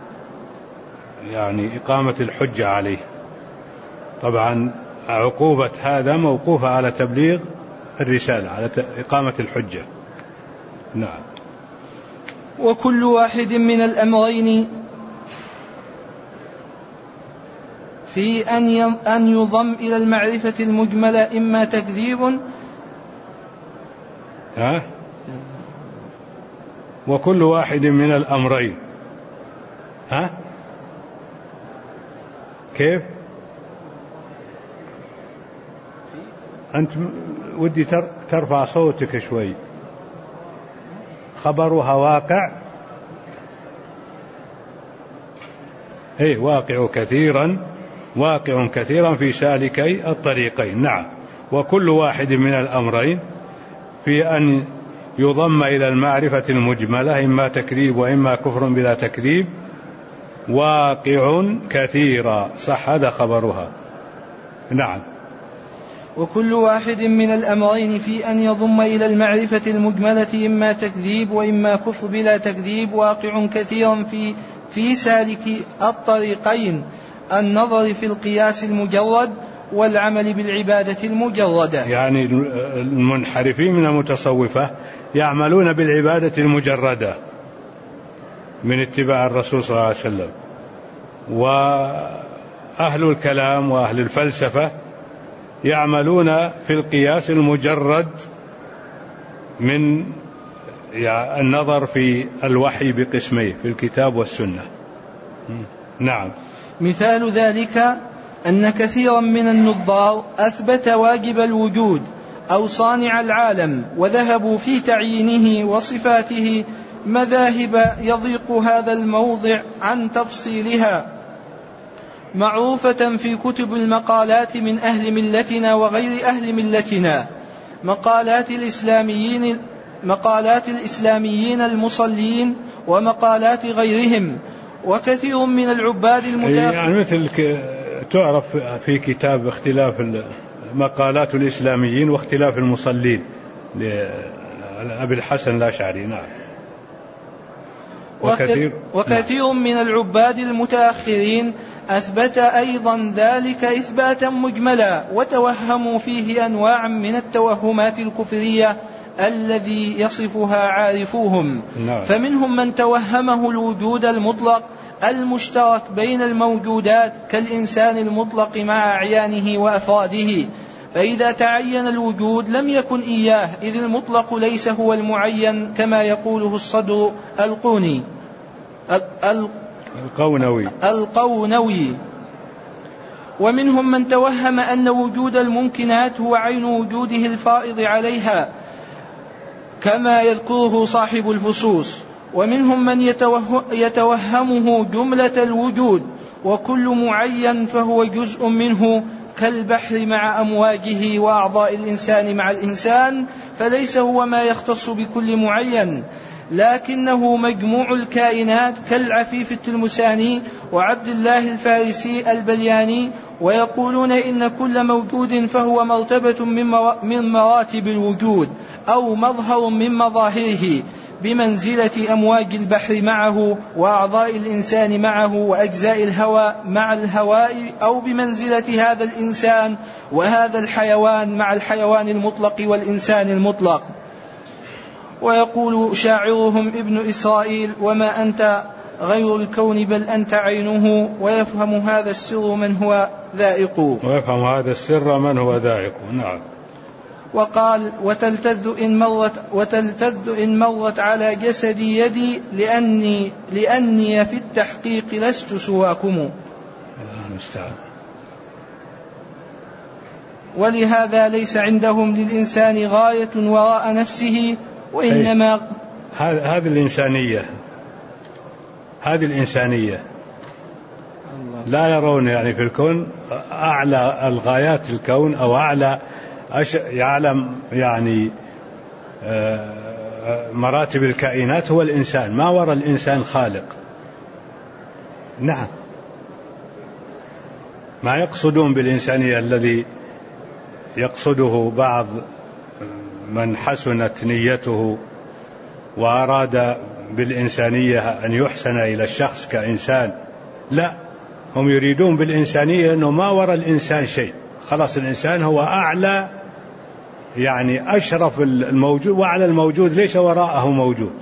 يعني إقامة الحجة عليه. طبعا عقوبة هذا موقوفة على تبليغ الرسالة، على إقامة الحجة. نعم. وكل واحد من الأمرين في أن يضم إلى المعرفة المجملة إما تكذيب وكل واحد من الأمرين كيف أنت ودي ترفع صوتك شوي. خبرها واقع، واقع كثيرا في سالكي الطريقين. نعم. وكل واحد من الأمرين في أن يضم إلى المعرفة المجملة إما تكذيب وإما كفر بلا تكذيب، واقع كثيرا، صح، هذا خبرها. نعم. وكل واحد من الأمرين في أن يضم إلى المعرفة المجملة إما تكذيب وإما كفر بلا تكذيب، واقع كثيرا في سالك الطريقين، النظر في القياس المجرد والعمل بالعبادة المجردة. يعني المنحرفين من المتصوفة يعملون بالعبادة المجردة من اتباع الرسول صلى الله عليه وسلم، وأهل الكلام وأهل الفلسفة يعملون في القياس المجرد من النظر في الوحي بقسميه، في الكتاب والسنة. نعم. مثال ذلك أن كثيرا من النظار أثبت واجب الوجود أو صانع العالم، وذهبوا في تعيينه وصفاته مذاهب يضيق هذا الموضع عن تفصيلها، معروفة في كتب المقالات من أهل ملتنا وغير أهل ملتنا، مقالات الإسلاميين المصلين ومقالات غيرهم. وكثير من العباد المتأخرين، يعني مثل تعرف في كتاب اختلاف مقالات الإسلاميين واختلاف المصلين لأبي الحسن الأشعري. نعم. وكثير من العباد المتأخرين أثبت أيضا ذلك إثباتا مجملا، وتوهموا فيه أنواع من التوهمات الكفرية الذي يصفها عارفوهم. نعم. فمنهم من توهمه الوجود المطلق المشترك بين الموجودات كالإنسان المطلق مع أعيانه وأفراده، فإذا تعين الوجود لم يكن إياه، إذ المطلق ليس هو المعين كما يقوله الصدر القونوي. ومنهم من توهم أن وجود الممكنات هو عين وجوده الفائض عليها كما يذكره صاحب الفصوص. ومنهم من يتوهمه جملة الوجود، وكل معين فهو جزء منه كالبحر مع أمواجه وأعضاء الإنسان مع الإنسان، فليس هو ما يختص بكل معين، لكنه مجموع الكائنات كالعفيف التلمساني وعبد الله الفارسي البلياني، ويقولون إن كل موجود فهو مرتبة من مراتب الوجود أو مظهر من مظاهره، بمنزلة أمواج البحر معه، وأعضاء الإنسان معه، وأجزاء الهواء مع الهواء، أو بمنزلة هذا الإنسان وهذا الحيوان مع الحيوان المطلق والإنسان المطلق. ويقول شاعرهم ابن إسرائيل: وما أنت غير الكون بل أنت عينه، ويفهم هذا السر من هو ذائق. ويفهم هذا السر من هو ذائق. نعم. وقال: وتلتذ إن مرت على جسدي يدي، لأني في التحقيق لست سواكم. ولهذا ليس عندهم للإنسان غاية وراء نفسه، وإنما هذه الإنسانية لا يرون يعني في الكون أعلى الغايات الكون أو أعلى يعلم يعني مراتب الكائنات هو الإنسان، ما وراء الإنسان خالق. نعم. ما يقصدون بالإنسانية الذي يقصده بعض من حسنت نيته وأراد بالإنسانية أن يحسن إلى الشخص كإنسان، لا، هم يريدون بالإنسانية أنه ما وراء الإنسان شيء، خلاص الإنسان هو أعلى يعني أشرف الموجود، وعلى الموجود ليس وراءه موجود.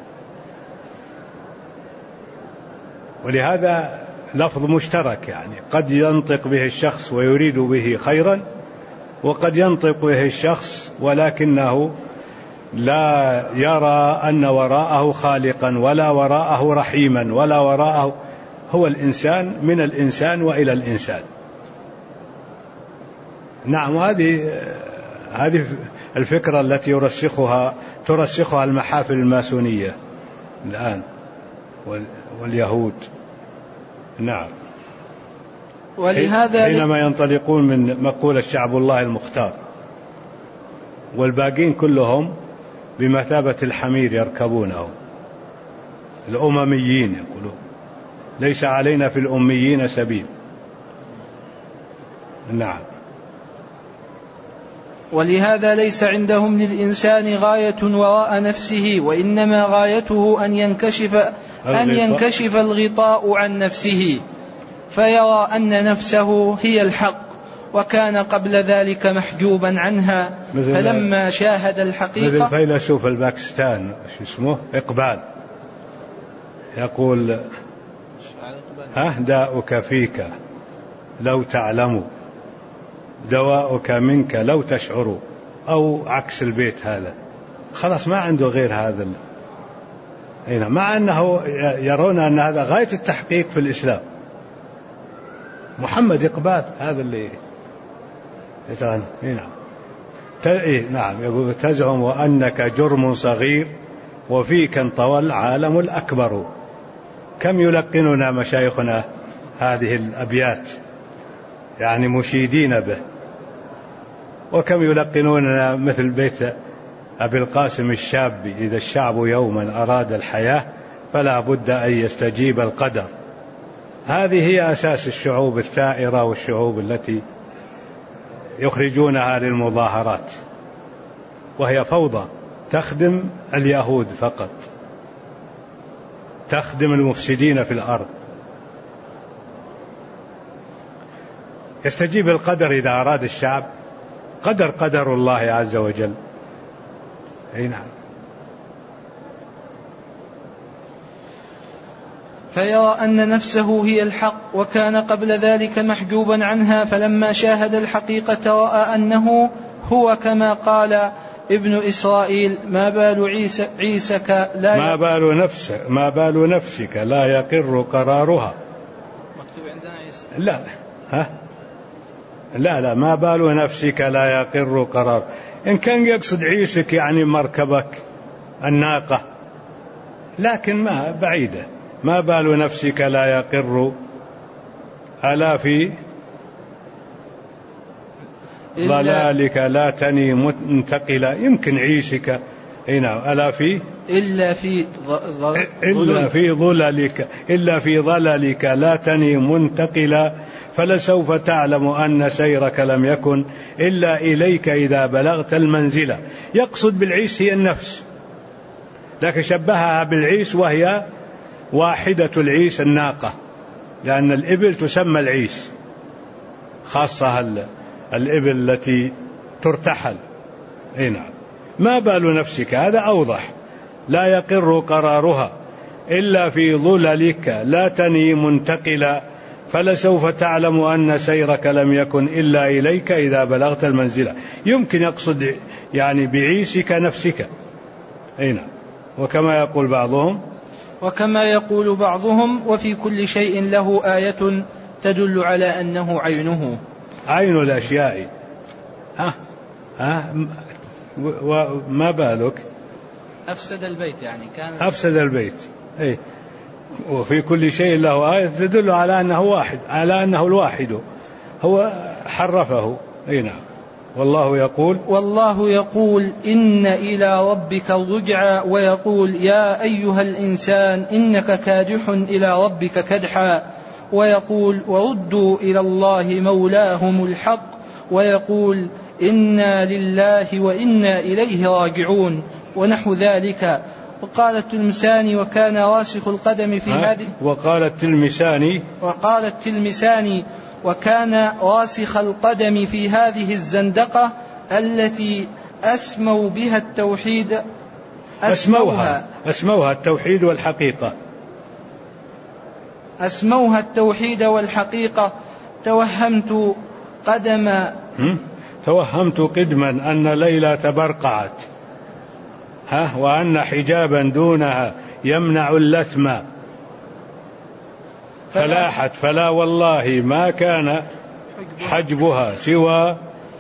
ولهذا لفظ مشترك، يعني قد ينطق به الشخص ويريد به خيرا، وقد ينطق به الشخص ولكنه لا يرى أن وراءه خالقا ولا وراءه رحيما ولا وراءه، هو الإنسان من الإنسان وإلى الإنسان. نعم. هذه الفكرة التي ترسخها المحافل الماسونية الآن واليهود. نعم. ولهذا حينما ينطلقون من مقولة شعب الله المختار، والباقين كلهم بمثابة الحمير يركبونه، الأمميين يقولون ليس علينا في الأميين سبيل. نعم. ولهذا ليس عندهم للإنسان غاية وراء نفسه، وإنما غايته أن ينكشف الغطاء عن نفسه، فيرى أن نفسه هي الحق، وكان قبل ذلك محجوبا عنها، فلما شاهد الحقيقة. مثل فيلسوف الباكستان اسمه إقبال، يقول: داؤك فيك لو تعلموا، دواؤك منك لو تشعروا، أو عكس البيت هذا. خلاص ما عنده غير هذا، مع أنه يرون أن هذا غاية التحقيق في الإسلام. محمد إقبال هذا اللي نعم. نعم. يقول: تزعم أنك جرم صغير وفيك انطوى العالم الأكبر. كم يلقننا مشايخنا هذه الأبيات يعني مشيدين به، وكم يلقنوننا مثل بيت أبي القاسم الشابي: إذا الشعب يوما أراد الحياة فلا بد أن يستجيب القدر. هذه هي أساس الشعوب الثائرة والشعوب التي يخرجونها للمظاهرات، وهي فوضى تخدم اليهود فقط، تخدم المفسدين في الأرض. يستجيب القدر إذا أراد الشعب، قدر الله عز وجل. نعم. فيرى أن نفسه هي الحق، وكان قبل ذلك محجوبا عنها، فلما شاهد الحقيقة رأى أنه هو، كما قال ابن إسرائيل: ما بال نفسك لا يقر قرارها. مكتوب عندنا عيسى. لا ما بال نفسك لا يقر قرار. إن كان يقصد عيسك يعني مركبك الناقة، لكن ما بعيدة. ما بال نفسك لا يقر، ألا في ضلالك لا تني منتقلا. يمكن عيسك أي نعم. إلا في ظللك لا تني منتقلا فلسوف تعلم أن سيرك لم يكن إلا إليك إذا بلغت المنزلة. يقصد بالعيس هي النفس، لكن شبهها بالعيس وهي واحدة العيس الناقة، لأن الإبل تسمى العيس، خاصة الإبل التي ترتحل. أي نعم. ما بال نفسك هذا أوضح، لا يقر قرارها إلا في ظللك لا تني منتقلا فلسوف تعلم أن سيرك لم يكن إلا إليك إذا بلغت المنزلة. يمكن يقصد يعني بعيسك نفسك. أي نعم. وكما يقول بعضهم وفي كل شيء له آية تدل على أنه عينه، عين الأشياء. وما بالك أفسد البيت، يعني كان أفسد البيت. أي. وفي كل شيء له آية تدل على أنه واحد، على أنه الواحد، هو حرفه. أي نعم. والله يقول إن إلى ربك الرجعى، ويقول يا أيها الإنسان إنك كادح إلى ربك كدحا، ويقول وردوا إلى الله مولاهم الحق، ويقول إنا لله وإنا إليه راجعون، ونحو ذلك. وقال التلمساني وكان راسخ القدم في هذه وقال التلمساني وكان راسخ القدم في هذه الزندقة التي أسموا بها التوحيد أسموها التوحيد والحقيقة. أسموها التوحيد والحقيقة. توهمت قدما أن ليلى تبرقعت وأن حجابا دونها يمنع اللثم، فلاحت فلا والله ما كان حجبها سوى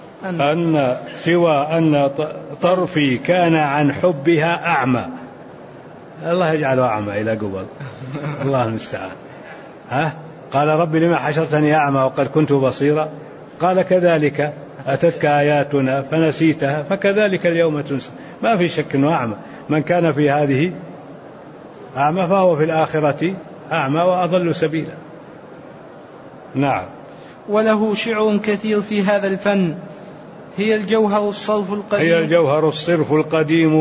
أن طرفي كان عن حبها أعمى. الله يجعله أعمى إلى قبل. الله المستعان. قال رب لما حشرتني أعمى وقد كنت بصيرا، قال كذلك أتتك آياتنا فنسيتها فكذلك اليوم تنسى. ما في شك أنه أعمى، من كان في هذه أعمى فهو في الآخرة أعمى وأضل سبيلا. نعم. وله شعر كثير في هذا الفن. هي الجوهر الصرف القديم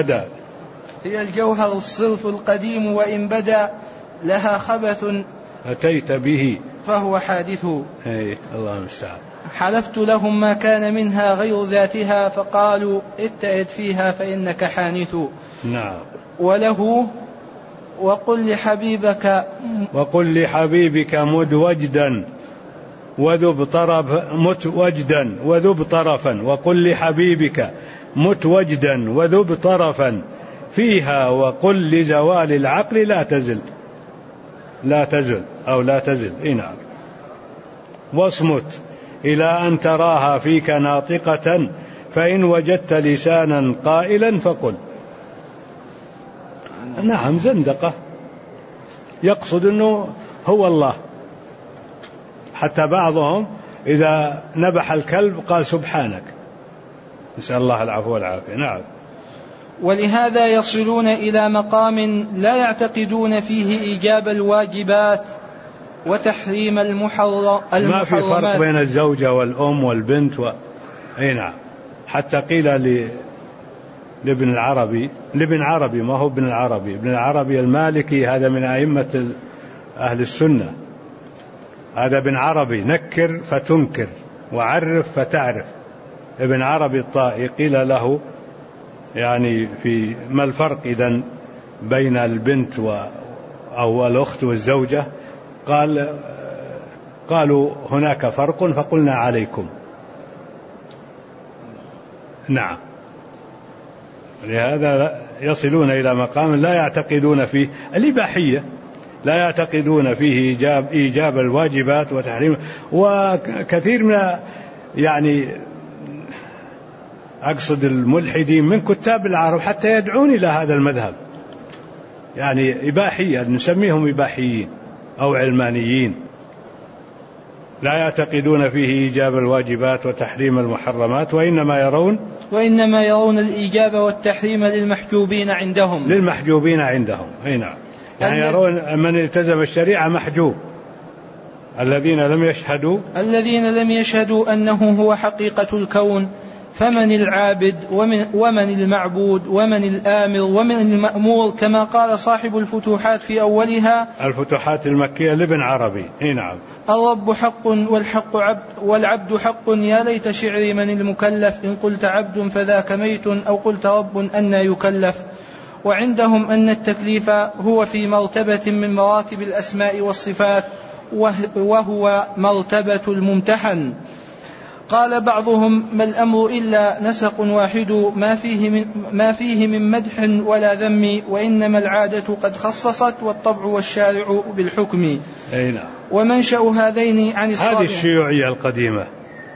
وإن بدا لها خبث أتيت به فهو حادث. الله المستعان. حلفت لهم ما كان منها غير ذاتها فقالوا اتئد فيها فإنك حانث. نعم. وله وقل لحبيبك مت وجدا وذب طرفا وقل لحبيبك مت وجدا وذب طرفا فيها وقل لزوال العقل لا تزل. نعم. واصمت إلى أن تراها فيك ناطقة فإن وجدت لسانا قائلا فقل. نعم. زندقة، يقصد أنه هو الله. حتى بعضهم إذا نبح الكلب قال سبحانك، نسأل الله العفو والعافية. نعم. ولهذا يصلون إلى مقام لا يعتقدون فيه إيجاب الواجبات وتحريم المحرمات. ما في فرق بين الزوجة والأم والبنت أي نعم. حتى قيل لابن عربي ما هو ابن العربي المالكي، هذا من أئمة أهل السنة، هذا ابن عربي نكر فتنكر وعرف فتعرف. ابن عربي الطائي قيل له يعني في ما الفرق إذن بين البنت أو الأخت والزوجة؟ قالوا هناك فرق فقلنا عليكم. نعم. لهذا يصلون إلى مقام لا يعتقدون فيه الإباحية، لا يعتقدون فيه إيجاب الواجبات وتحريم. وكثير من يعني أقصد الملحدين من كتاب العرب حتى يدعون إلى هذا المذهب، يعني إباحية، نسميهم إباحيين أو علمانيين. لا يعتقدون فيه إيجاب الواجبات وتحريم المحرمات، وإنما يرون الإيجاب والتحريم للمحجوبين عندهم. أي نعم، يعني يرون من التزم الشريعة محجوب، الذين لم يشهدوا أنه هو حقيقة الكون، فمن العابد ومن المعبود ومن الآمر ومن المأمور، كما قال صاحب الفتوحات في أولها، الفتوحات المكية لابن عربي. نعم. الرب حق والحق عبد والعبد حق، يا ليت شعري من المكلف، إن قلت عبد فذاك ميت أو قلت رب أن يكلف. وعندهم أن التكليف هو في مرتبة من مراتب الأسماء والصفات، وهو مرتبة الممتحن. قال بعضهم: ما الأمر إلا نسق واحد ما فيه من مدح ولا ذم، وإنما العادة قد خصصت والطبع والشارع بالحكم. أين؟ ومنشأ هذين عن الصابئة، هذه الشيوعية القديمة.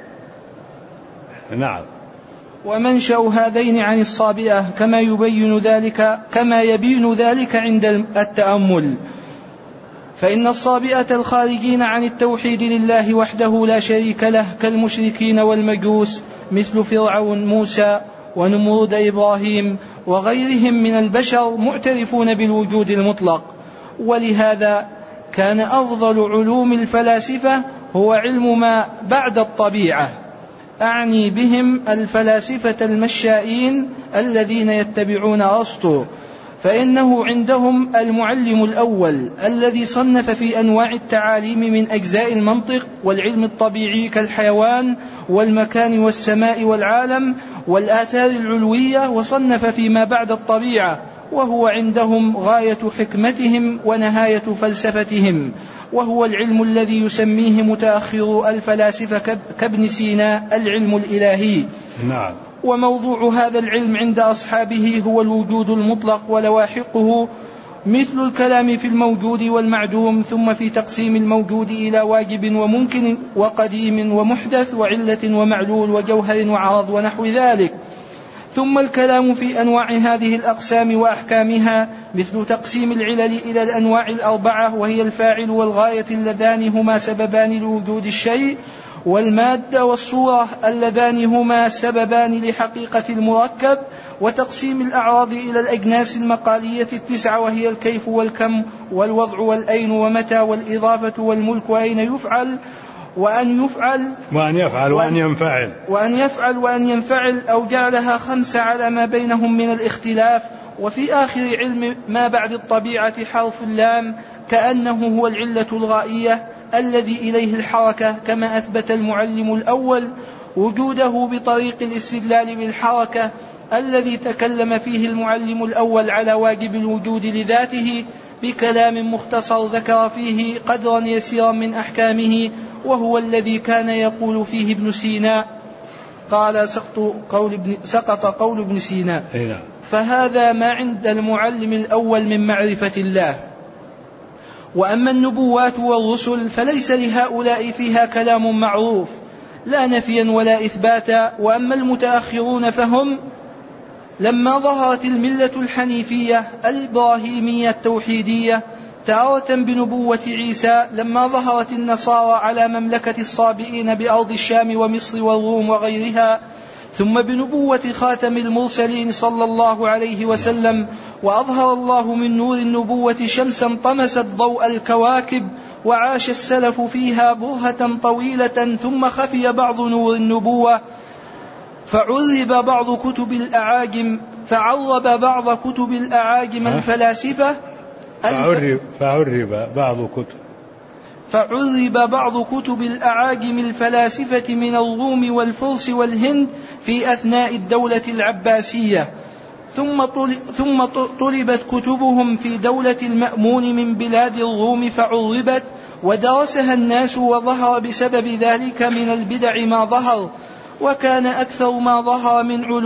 نعم. ومنشأ هذين عن الصابئة كما يبين ذلك عند التأمل، فإن الصابئة الخارجين عن التوحيد لله وحده لا شريك له كالمشركين والمجوس، مثل فرعون موسى ونمرود إبراهيم وغيرهم من البشر، معترفون بالوجود المطلق. ولهذا كان أفضل علوم الفلاسفة هو علم ما بعد الطبيعة، أعني بهم الفلاسفة المشائين الذين يتبعون أرسطو، فإنه عندهم المعلم الأول الذي صنف في أنواع التعاليم من أجزاء المنطق والعلم الطبيعي كالحيوان والمكان والسماء والعالم والآثار العلوية، وصنف فيما بعد الطبيعة، وهو عندهم غاية حكمتهم ونهاية فلسفتهم، وهو العلم الذي يسميه متأخر الفلاسفة كابن سينا العلم الإلهي. نعم. وموضوع هذا العلم عند أصحابه هو الوجود المطلق ولواحقه، مثل الكلام في الموجود والمعدوم، ثم في تقسيم الموجود إلى واجب وممكن وقديم ومحدث وعلة ومعلول وجوهر وعرض ونحو ذلك، ثم الكلام في أنواع هذه الأقسام وأحكامها، مثل تقسيم العلل إلى الأنواع الأربعة، وهي الفاعل والغاية اللذان هما سببان لوجود الشيء، والمادة والصورة اللذان هما سببان لحقيقة المركب، وتقسيم الأعراض إلى الأجناس المقالية 9، وهي الكيف والكم والوضع والأين ومتى والإضافة والملك وأين يفعل وأن يفعل أو جعلها 5 على ما بينهم من الاختلاف. وفي آخر علم ما بعد الطبيعة حرف اللام، كأنه هو العلة الغائية الذي إليه الحركة، كما أثبت المعلم الأول وجوده بطريق الاستدلال بالحركة الذي تكلم فيه المعلم الأول على واجب الوجود لذاته بكلام مختصر ذكر فيه قدرا يسيرا من أحكامه، وهو الذي كان يقول فيه ابن سينا. قال: سقط قول ابن سينا. فهذا ما عند المعلم الأول من معرفة الله. وأما النبوات والرسل فليس لهؤلاء فيها كلام معروف لا نفيا ولا إثباتا. وأما المتأخرون فهم لما ظهرت الملة الحنيفية الإبراهيمية التوحيدية تارة بنبوة عيسى، لما ظهرت النصارى على مملكة الصابئين بأرض الشام ومصر والروم وغيرها، ثم بنبوة خاتم المرسلين صلى الله عليه وسلم، وأظهر الله من نور النبوة شمسا طمست ضوء الكواكب، وعاش السلف فيها برهة طويلة، ثم خفي بعض نور النبوة فعرب بعض كتب الأعاجم الفلاسفة فعرب بعض كتب الأعاجم الفلاسفة من الروم والفرس والهند في أثناء الدولة العباسية، ثم طلبت كتبهم في دولة المأمون من بلاد الروم فعربت ودرسها الناس، وظهر بسبب ذلك من البدع ما ظهر، وكان أكثر ما ظهر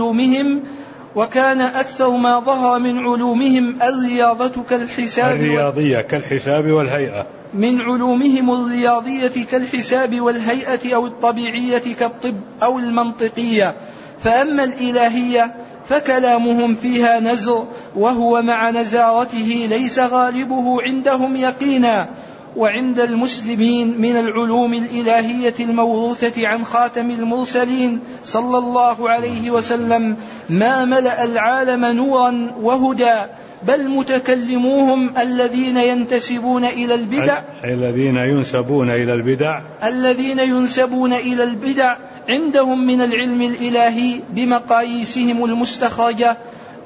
من علومهم الرياضة كالحساب والهيئة، من علومهم الرياضية كالحساب والهيئة أو الطبيعية كالطب أو المنطقية. فأما الإلهية فكلامهم فيها نزر، وهو مع نزارته ليس غالبه عندهم يقينا، وعند المسلمين من العلوم الإلهية الموروثة عن خاتم المرسلين صلى الله عليه وسلم ما ملأ العالم نورا وهدى، بل متكلموهم الذين ينسبون إلى البدع عندهم من العلم الإلهي بمقاييسهم المستخرجة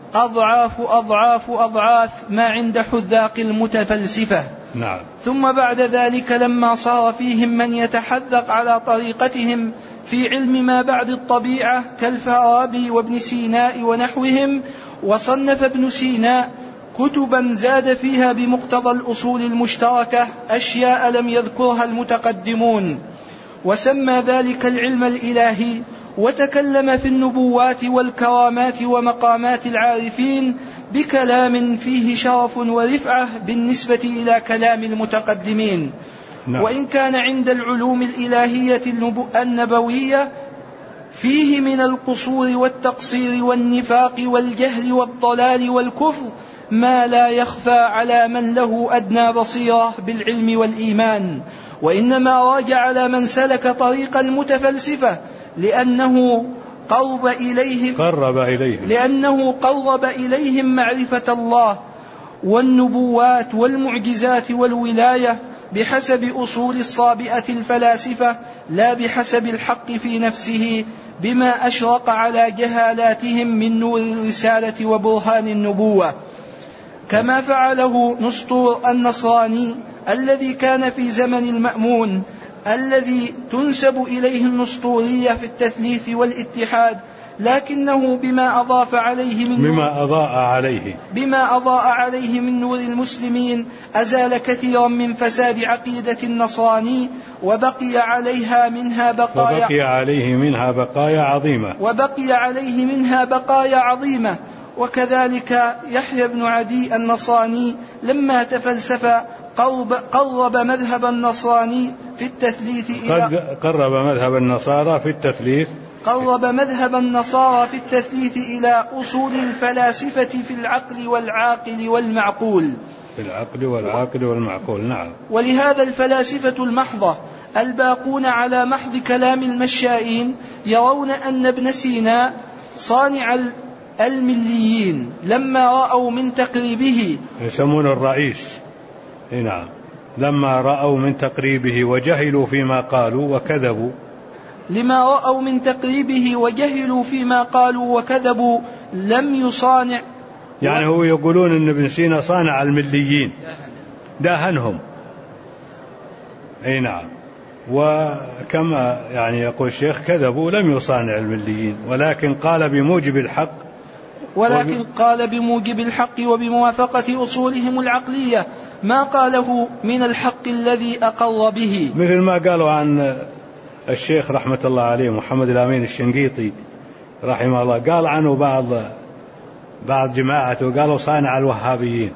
أضعاف ما عند حذاق المتفلسفة. نعم. ثم بعد ذلك لما صار فيهم من يتحذق على طريقتهم في علم ما بعد الطبيعة كالفارابي وابن سيناء ونحوهم، وصنف ابن سيناء كتبا زاد فيها بمقتضى الأصول المشتركة أشياء لم يذكرها المتقدمون، وسمى ذلك العلم الإلهي، وتكلم في النبوات والكرامات ومقامات العارفين بكلام فيه شرف ورفعة بالنسبة إلى كلام المتقدمين. نعم. وإن كان عند العلوم الإلهية النبوية فيه من القصور والتقصير والنفاق والجهل والضلال والكفر ما لا يخفى على من له أدنى بصيرة بالعلم والإيمان، وإنما راجع على من سلك طريق المتفلسفة لأنه قرب إليهم معرفة الله والنبوات والمعجزات والولاية بحسب أصول الصابئة الفلاسفة لا بحسب الحق في نفسه، بما أشرق على جهالاتهم من نور الرسالة وبرهان النبوة، كما فعله نسطور النصراني الذي كان في زمن المأمون، الذي تنسب إليه النسطورية في التثليث والاتحاد، لكنه بما أضاء عليه من نور المسلمين أزال كثيرا من فساد عقيدة النصراني، وبقي عليه منها بقايا عظيمة. وكذلك يحيى بن عدي النصراني لما تفلسف قرب مذهب النصراني في التثليث إلى أصول الفلاسفة في العقل والعاقل والمعقول. نعم. ولهذا الفلاسفة المحضة الباقون على محض كلام المشائين يرون أن ابن سينا صانع المليين لما رأوا من تقريبه، يسمون الرئيس. نعم. لما رأوا من تقريبه وجهلوا فيما قالوا وكذبوا. لما رأوا من تقريبه وجهلوا فيما قالوا وكذبوا لم يصانع، يعني هو يقولون أن ابن سينا صانع المليين، داهنهم. نعم. وكما يعني يقول الشيخ كذبوا، لم يصانع المليين، ولكن قال بموجب الحق وبموافقة أصولهم العقلية ما قاله من الحق الذي أقر به، مثل ما قالوا عن الشيخ رحمة الله عليه محمد الأمين الشنقيطي رحمه الله، قال عنه بعض جماعته قالوا صانع الوهابيين،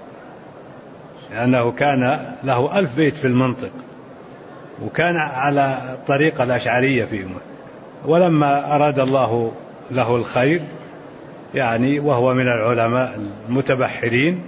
لأنه كان له 1000 بيت في المنطق، وكان على الطريقة الأشعرية فيهم، ولما أراد الله له الخير يعني وهو من العلماء المتبحرين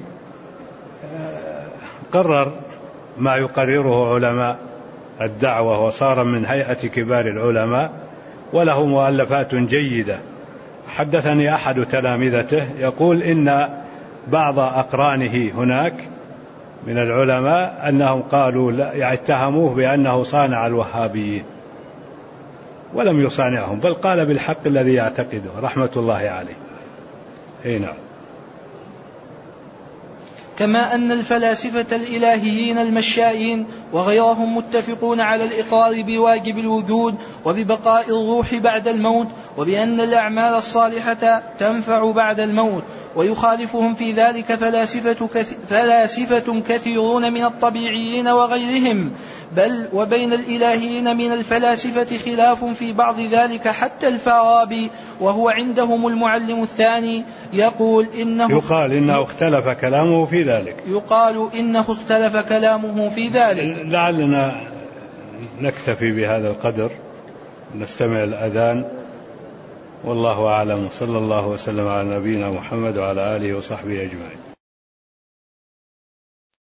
قرر ما يقرره علماء الدعوة، وصار من هيئة كبار العلماء، وله مؤلفات جيدة. حدثني أحد تلامذته يقول إن بعض أقرانه هناك من العلماء أنهم قالوا اتهموه بأنه صانع الوهابيين، ولم يصانعهم، بل قال بالحق الذي يعتقده رحمة الله عليه. نعم. كما أن الفلاسفة الإلهيين المشائين وغيرهم متفقون على الإقرار بواجب الوجود وببقاء الروح بعد الموت، وبأن الأعمال الصالحة تنفع بعد الموت، ويخالفهم في ذلك فلاسفة كثيرون من الطبيعيين وغيرهم، بل وبين الإلهيين من الفلاسفة خلاف في بعض ذلك، حتى الفارابي وهو عندهم المعلم الثاني يقال إنه اختلف كلامه في ذلك. لعلنا نكتفي بهذا القدر، نستمع الأذان، والله أعلم، صلى الله وسلم على نبينا محمد وعلى آله وصحبه أجمعين.